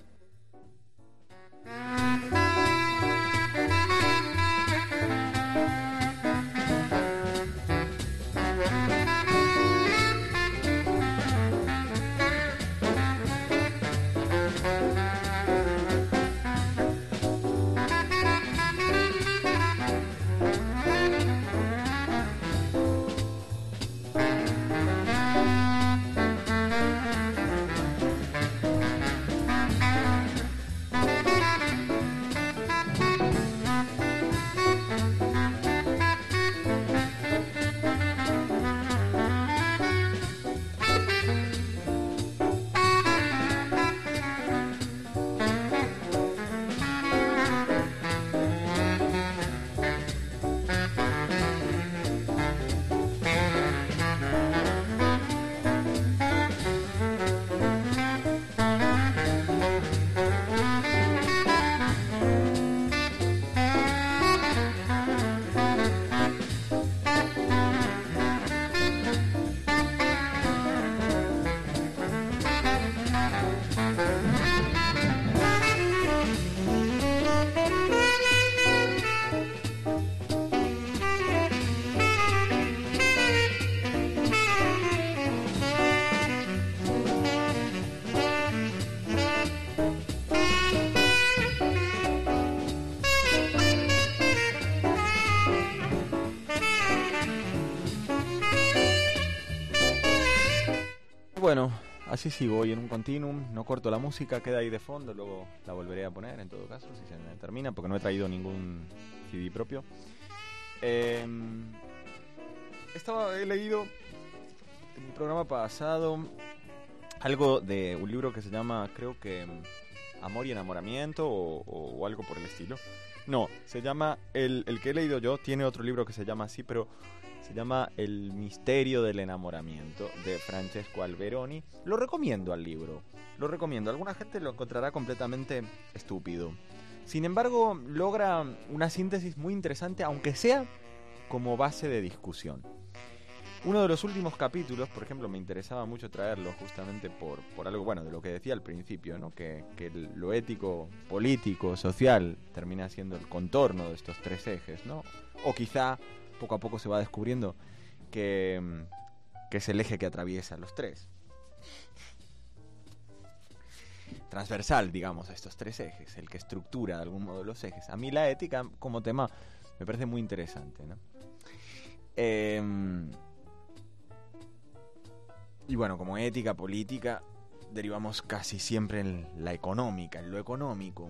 Bueno, así sigo hoy en un continuum, no corto la música, queda ahí de fondo, luego la volveré a poner en todo caso, si se me termina, porque no he traído ningún CD propio. He leído en un programa pasado algo de un libro que se llama, creo que Amor y Enamoramiento o algo por el estilo. No, se llama, el que he leído yo tiene otro libro que se llama así, pero se llama El misterio del enamoramiento, de Francesco Alberoni. Lo recomiendo al libro, lo recomiendo. Alguna gente lo encontrará completamente estúpido. Sin embargo, logra una síntesis muy interesante, aunque sea como base de discusión. Uno de los últimos capítulos, por ejemplo, me interesaba mucho traerlo justamente por algo, bueno, de lo que decía al principio, ¿no? Que lo ético, político, social termina siendo el contorno de estos tres ejes, ¿no? O quizá poco a poco se va descubriendo que es el eje que atraviesa los tres. Transversal, digamos, a estos tres ejes, el que estructura de algún modo los ejes. A mí la ética como tema me parece muy interesante, ¿no? Y bueno, como ética, política, derivamos casi siempre en la económica, en lo económico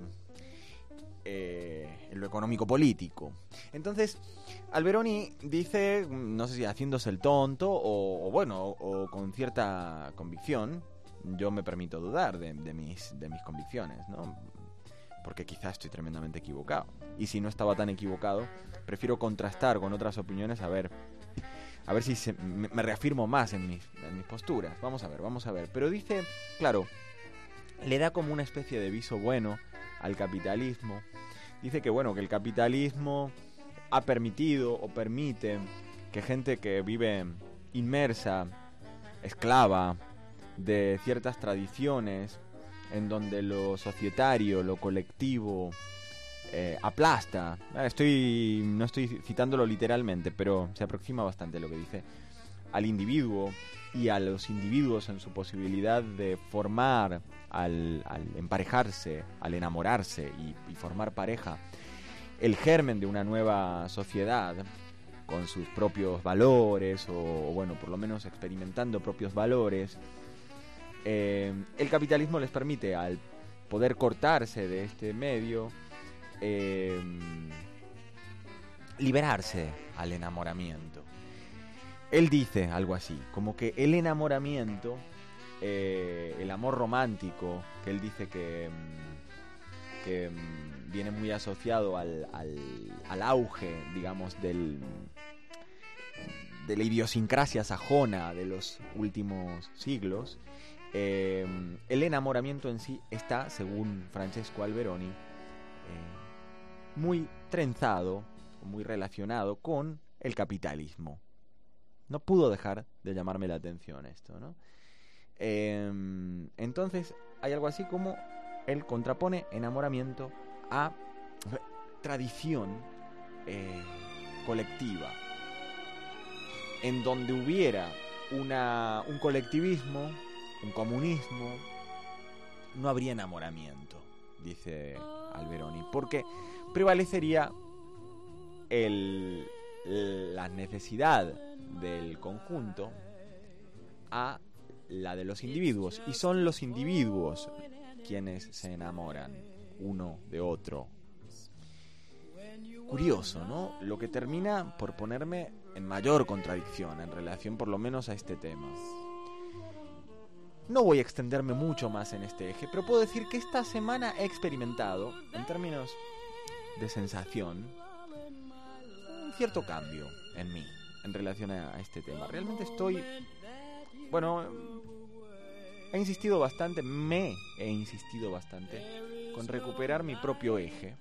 político. Entonces, Alberoni dice, no sé si haciéndose el tonto o con cierta convicción. Yo me permito dudar de mis convicciones, ¿no? Porque quizás estoy tremendamente equivocado. Y si no estaba tan equivocado, prefiero contrastar con otras opiniones a ver si me reafirmo más en mis posturas. Vamos a ver. Pero dice, claro, le da como una especie de viso bueno al capitalismo. Dice que bueno, que el capitalismo ha permitido o permite que gente que vive inmersa, esclava de ciertas tradiciones, en donde lo societario, lo colectivo aplasta. No estoy citándolo literalmente, pero se aproxima bastante lo que dice, al individuo y a los individuos en su posibilidad de formar, al emparejarse, al enamorarse y formar pareja, el germen de una nueva sociedad con sus propios valores o bueno, por lo menos experimentando propios valores. El capitalismo les permite, al poder cortarse de este medio, liberarse al enamoramiento. Él dice algo así, como que el enamoramiento, el amor romántico, que él dice que viene muy asociado al auge, digamos, de la idiosincrasia sajona de los últimos siglos. El enamoramiento en sí está, según Francesco Alberoni, muy trenzado, muy relacionado con el capitalismo. No pudo dejar de llamarme la atención esto, ¿no? Entonces hay algo así como él contrapone enamoramiento a tradición colectiva, en donde hubiera un colectivismo, un comunismo, no habría enamoramiento, dice Alberoni, porque prevalecería la necesidad del conjunto a la de los individuos, y son los individuos quienes se enamoran uno de otro. Curioso, ¿no? Lo que termina por ponerme en mayor contradicción en relación por lo menos a este tema. No voy a extenderme mucho más en este eje, pero puedo decir que esta semana he experimentado, en términos de sensación, un cierto cambio en mí en relación a este tema. Realmente estoy... Bueno, he insistido bastante con recuperar mi propio eje.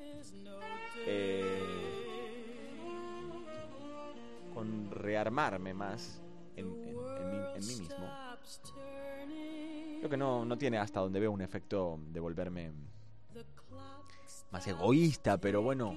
Con rearmarme más en mí mismo. Creo que no tiene, hasta donde veo, un efecto de volverme más egoísta, pero bueno,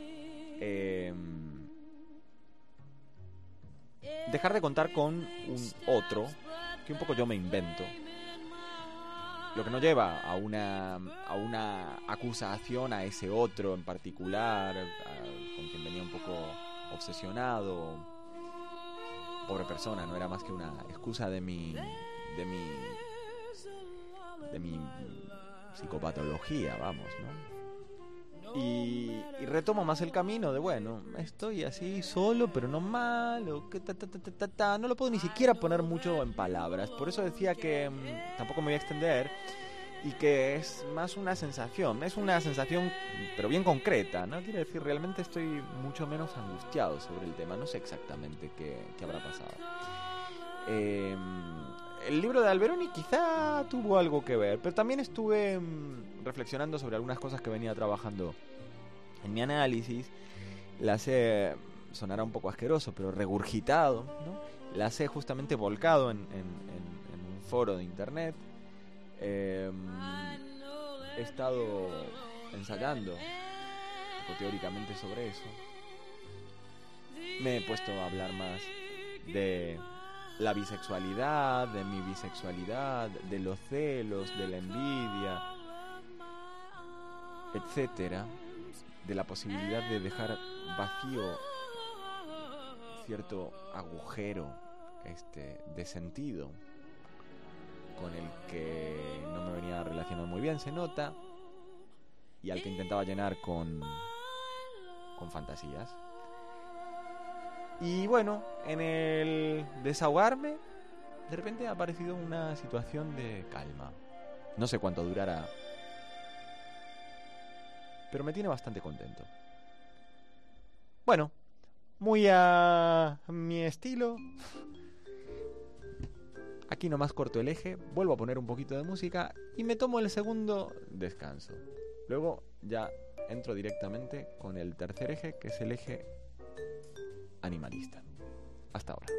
dejar de contar con un otro que un poco yo me invento, lo que no lleva a una acusación a ese otro en particular, con quien venía un poco obsesionado. Pobre persona, no era más que una excusa de mi psicopatología, vamos, ¿no? Y retomo más el camino de, bueno, estoy así solo, pero no mal, o que no lo puedo ni siquiera poner mucho en palabras. Por eso decía que tampoco me voy a extender, y que es más una sensación, pero bien concreta, ¿no? Quiere decir, realmente estoy mucho menos angustiado sobre el tema, no sé exactamente qué habrá pasado. El libro de Alberoni quizá tuvo algo que ver, pero también estuve reflexionando sobre algunas cosas que venía trabajando en mi análisis. Las he, sonará un poco asqueroso, pero regurgitado, ¿no? las he justamente volcado en un foro de internet. He estado ensayando teóricamente sobre eso. Me he puesto a hablar más de la bisexualidad, de mi bisexualidad, de los celos, de la envidia, etcétera, de la posibilidad de dejar vacío cierto agujero de sentido con el que no me venía relacionando muy bien, se nota, y al que intentaba llenar con fantasías. Y bueno, en el desahogarme, de repente ha aparecido una situación de calma. No sé cuánto durará, pero me tiene bastante contento. Bueno, muy a mi estilo. Aquí nomás corto el eje, vuelvo a poner un poquito de música y me tomo el segundo descanso. Luego ya entro directamente con el tercer eje, que es el eje animalista. Hasta ahora.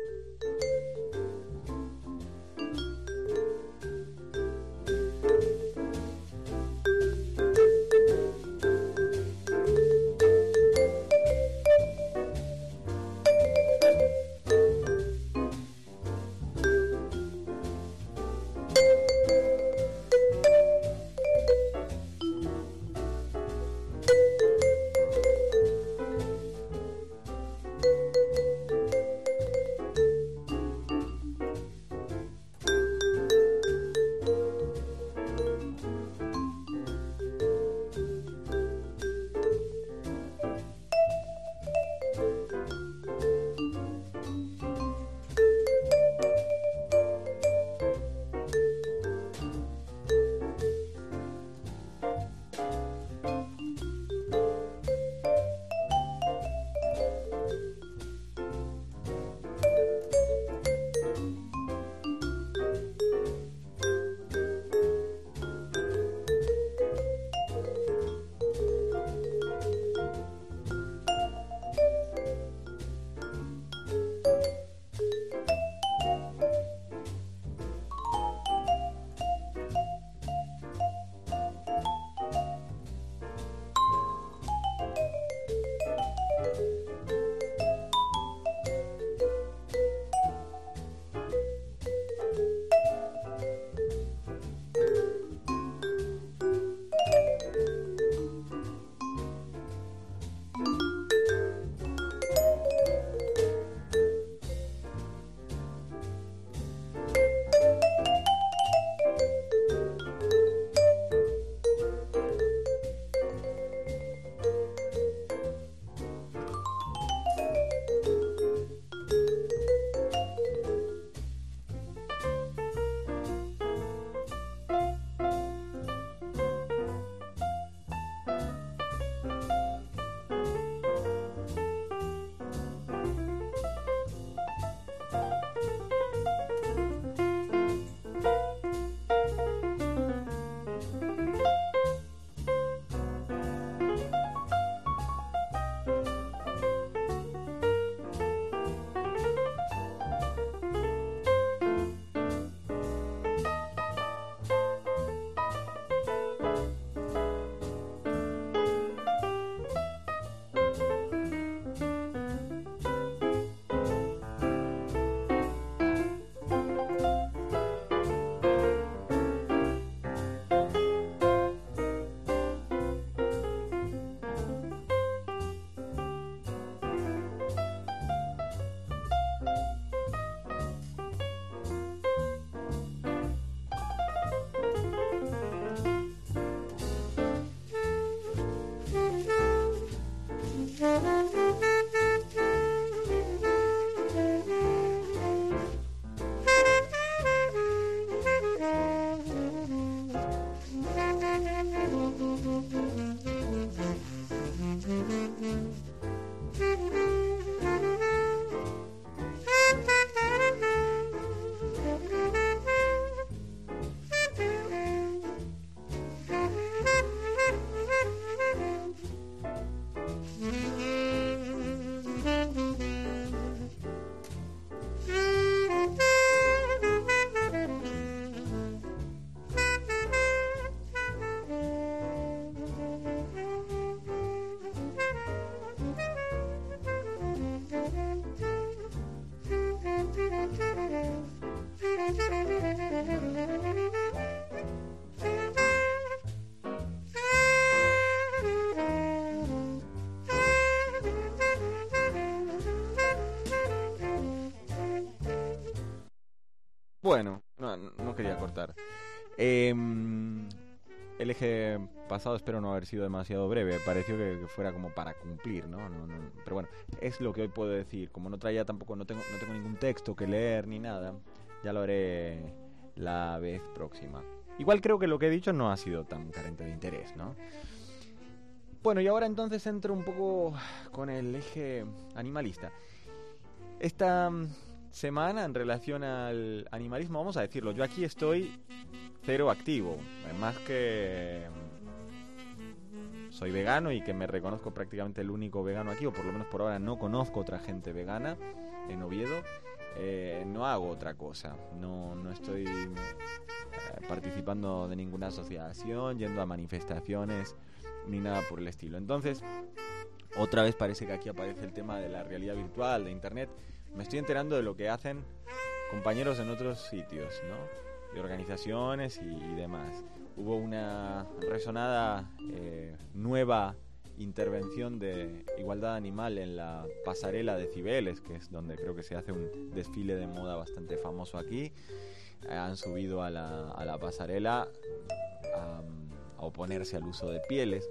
Bueno, no quería cortar. El eje pasado espero no haber sido demasiado breve. Pareció que fuera como para cumplir, ¿no? Pero bueno, es lo que hoy puedo decir. Como no traía tampoco, no tengo ningún texto que leer ni nada, ya lo haré la vez próxima. Igual creo que lo que he dicho no ha sido tan carente de interés, ¿no? Bueno, y ahora entonces entro un poco con el eje animalista. Esta semana, en relación al animalismo, vamos a decirlo, yo aquí estoy cero activo. Más que soy vegano y que me reconozco prácticamente el único vegano aquí, o por lo menos por ahora no conozco otra gente vegana en Oviedo, no hago otra cosa. No estoy participando de ninguna asociación, yendo a manifestaciones ni nada por el estilo. Entonces, otra vez parece que aquí aparece el tema de la realidad virtual, de internet. Me estoy enterando de lo que hacen compañeros en otros sitios, ¿no? De organizaciones y demás. Hubo una resonada nueva intervención de igualdad animal en la pasarela de Cibeles, que es donde creo que se hace un desfile de moda bastante famoso aquí. Han subido a la pasarela a oponerse al uso de pieles.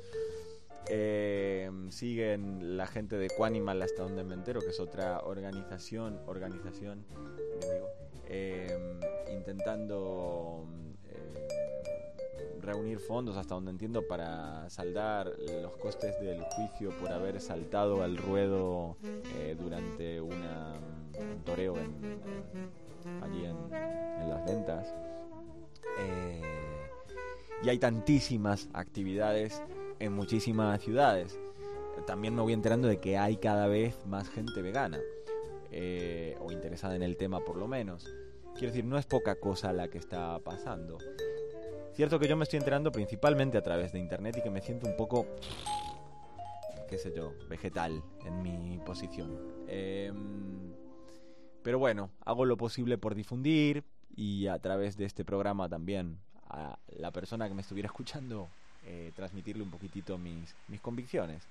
Siguen la gente de Quanimal, hasta donde me entero, que es otra organización, intentando reunir fondos, hasta donde entiendo, para saldar los costes del juicio por haber saltado al ruedo durante un toreo allí en Las Ventas. Y hay tantísimas actividades en muchísimas ciudades. También me voy enterando de que hay cada vez más gente vegana, o interesada en el tema por lo menos. Quiero decir, no es poca cosa la que está pasando. Cierto que yo me estoy enterando principalmente a través de internet y que me siento un poco, qué sé yo, vegetal en mi posición. Pero bueno, hago lo posible por difundir, y a través de este programa también a la persona que me estuviera escuchando, transmitirle un poquitito mis convicciones.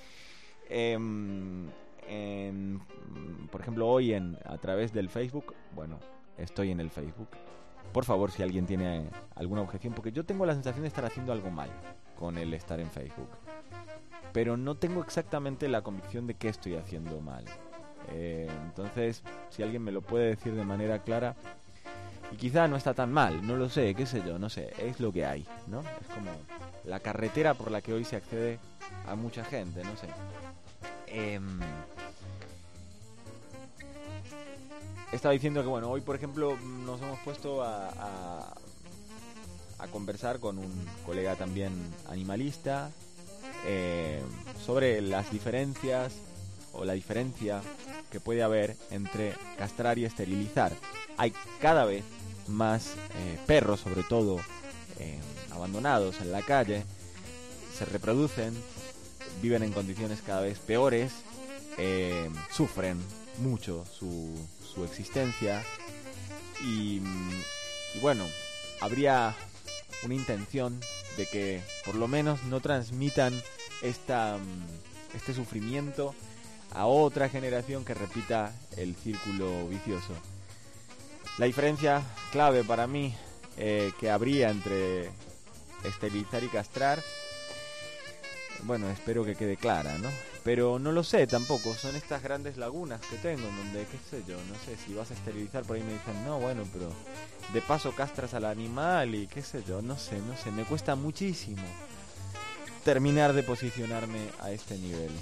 Por ejemplo, hoy a través del Facebook, bueno, estoy en el Facebook. Por favor, si alguien tiene alguna objeción, porque yo tengo la sensación de estar haciendo algo mal con el estar en Facebook, pero no tengo exactamente la convicción de qué estoy haciendo mal. Entonces, si alguien me lo puede decir de manera clara, y quizá no está tan mal, no lo sé, qué sé yo, no sé, es lo que hay, ¿no? Es como la carretera por la que hoy se accede a mucha gente, no sé. Estaba diciendo que, bueno, hoy por ejemplo nos hemos puesto a conversar con un colega también animalista sobre las diferencias o la diferencia que puede haber entre castrar y esterilizar. Hay cada vez más perros, sobre todo abandonados en la calle, se reproducen, viven en condiciones cada vez peores, sufren mucho su existencia, y bueno, habría una intención de que por lo menos no transmitan este sufrimiento a otra generación que repita el círculo vicioso. La diferencia clave para mí que habría entre esterilizar y castrar, bueno, espero que quede clara, ¿no? Pero no lo sé tampoco, son estas grandes lagunas que tengo en donde, qué sé yo, no sé, si vas a esterilizar, por ahí me dicen, no, bueno, pero de paso castras al animal y qué sé yo, no sé, me cuesta muchísimo terminar de posicionarme a este nivel.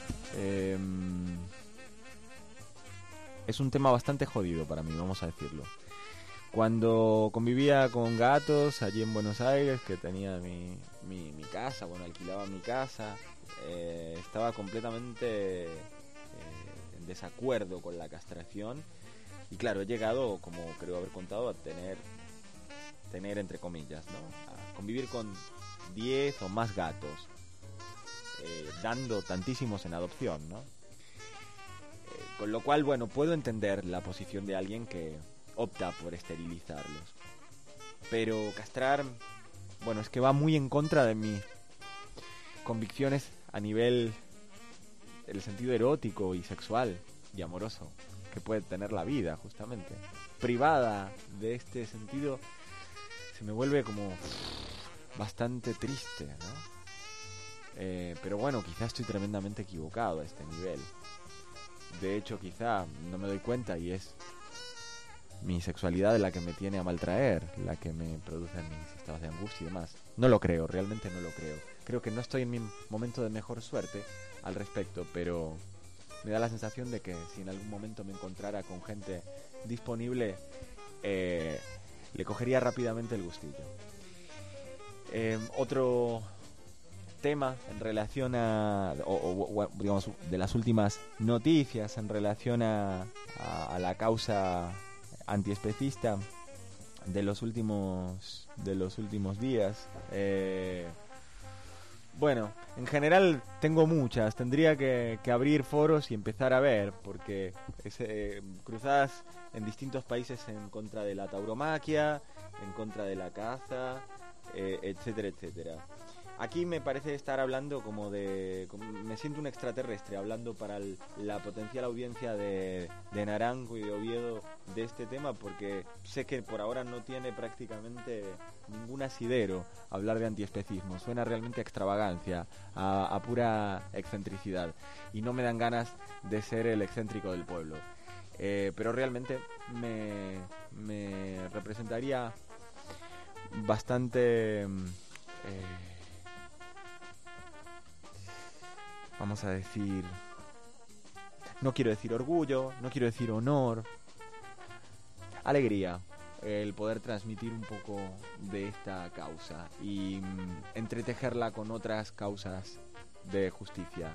Es un tema bastante jodido para mí, vamos a decirlo. Cuando convivía con gatos allí en Buenos Aires, que tenía mi casa, bueno, alquilaba mi casa, estaba completamente en desacuerdo con la castración. Y claro, he llegado, como creo haber contado, a tener entre comillas, ¿no? A convivir con 10 o más gatos, dando tantísimos en adopción, ¿no? Con lo cual, bueno, puedo entender la posición de alguien que opta por esterilizarlos. Pero castrar, bueno, es que va muy en contra de mis convicciones a nivel del sentido erótico y sexual y amoroso que puede tener la vida, justamente. privada de este sentido, se me vuelve como bastante triste, ¿no? Pero bueno, quizá estoy tremendamente equivocado a este nivel. De hecho, quizá no me doy cuenta y es mi sexualidad la que me tiene a maltraer, la que me produce mis estados de angustia y demás. No lo creo, realmente no lo creo. Creo que no estoy en mi momento de mejor suerte al respecto, pero me da la sensación de que si en algún momento me encontrara con gente disponible, le cogería rápidamente el gustillo. Otro tema en relación a, o digamos, de las últimas noticias en relación a la causa antiespecista de los últimos días. Bueno, en general tengo muchas. Tendría que abrir foros y empezar a ver, porque cruzadas en distintos países en contra de la tauromaquia, en contra de la caza, etcétera, etcétera. Aquí me parece estar hablando me siento un extraterrestre hablando para la potencial audiencia de Naranjo y de Oviedo de este tema, porque sé que por ahora no tiene prácticamente ningún asidero hablar de antiespecismo. Suena realmente a extravagancia, a pura excentricidad, y no me dan ganas de ser el excéntrico del pueblo. Pero realmente me representaría bastante... vamos a decir, no quiero decir orgullo, no quiero decir honor, alegría, el poder transmitir un poco de esta causa y entretejerla con otras causas de justicia.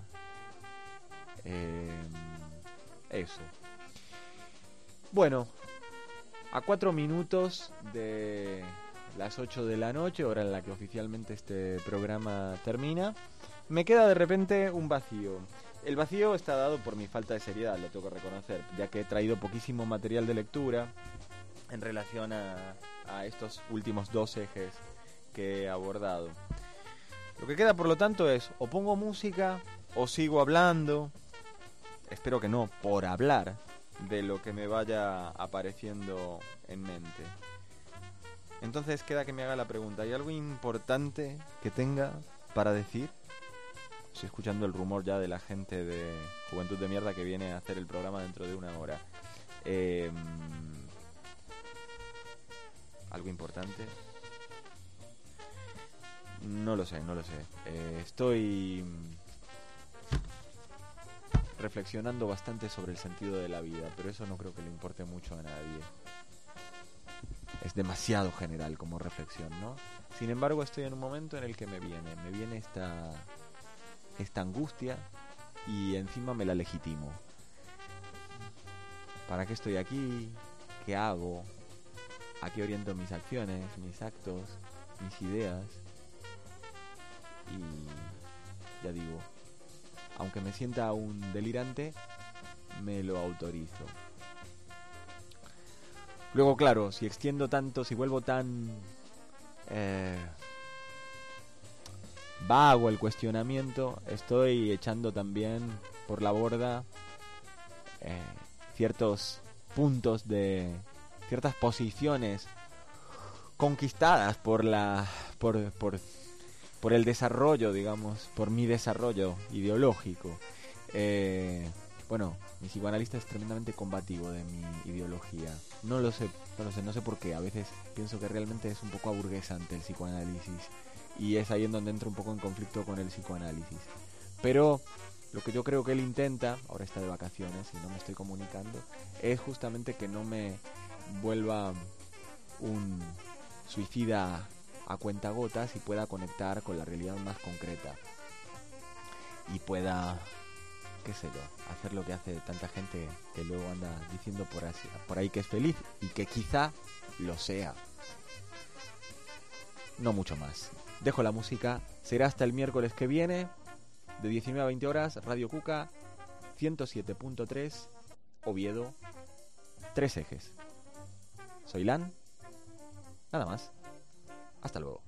Eso. Bueno, a 4 minutos de las 8 de la noche, hora en la que oficialmente este programa termina, me queda de repente un vacío. El vacío está dado por mi falta de seriedad, lo tengo que reconocer, ya que he traído poquísimo material de lectura en relación a estos últimos 2 ejes que he abordado. Lo que queda, por lo tanto, es o pongo música o sigo hablando, espero que no, por hablar de lo que me vaya apareciendo en mente. Entonces queda que me haga la pregunta, ¿hay algo importante que tenga para decir? Estoy escuchando el rumor ya de la gente de Juventud de Mierda que viene a hacer el programa dentro de 1 hora. ¿Algo importante? No lo sé. Estoy reflexionando bastante sobre el sentido de la vida, pero eso no creo que le importe mucho a nadie. Es demasiado general como reflexión, ¿no? Sin embargo, estoy en un momento en el que me viene esta angustia y encima me la legitimo. ¿Para qué estoy aquí? ¿Qué hago? ¿A qué oriento mis acciones, mis actos, mis ideas? Y ya digo, aunque me sienta un delirante, me lo autorizo. Luego, claro, si extiendo tanto, si vuelvo tan vago el cuestionamiento, estoy echando también por la borda ciertos puntos de ciertas posiciones conquistadas por el desarrollo, digamos, por mi desarrollo ideológico. Bueno, mi psicoanalista es tremendamente combativo de mi ideología. No sé por qué. A veces pienso que realmente es un poco aburguesante el psicoanálisis y es ahí en donde entro un poco en conflicto con el psicoanálisis. Pero lo que yo creo que él intenta, ahora está de vacaciones y no me estoy comunicando, es justamente que no me vuelva un suicida a cuentagotas y pueda conectar con la realidad más concreta y pueda, qué sé yo, hacer lo que hace tanta gente que luego anda diciendo por ahí que es feliz y que quizá lo sea. No mucho más. Dejo la música, será hasta el miércoles que viene, de 19 a 20 horas, Radio Cuca, 107.3, Oviedo, 3 ejes. Soy Lan, nada más. Hasta luego.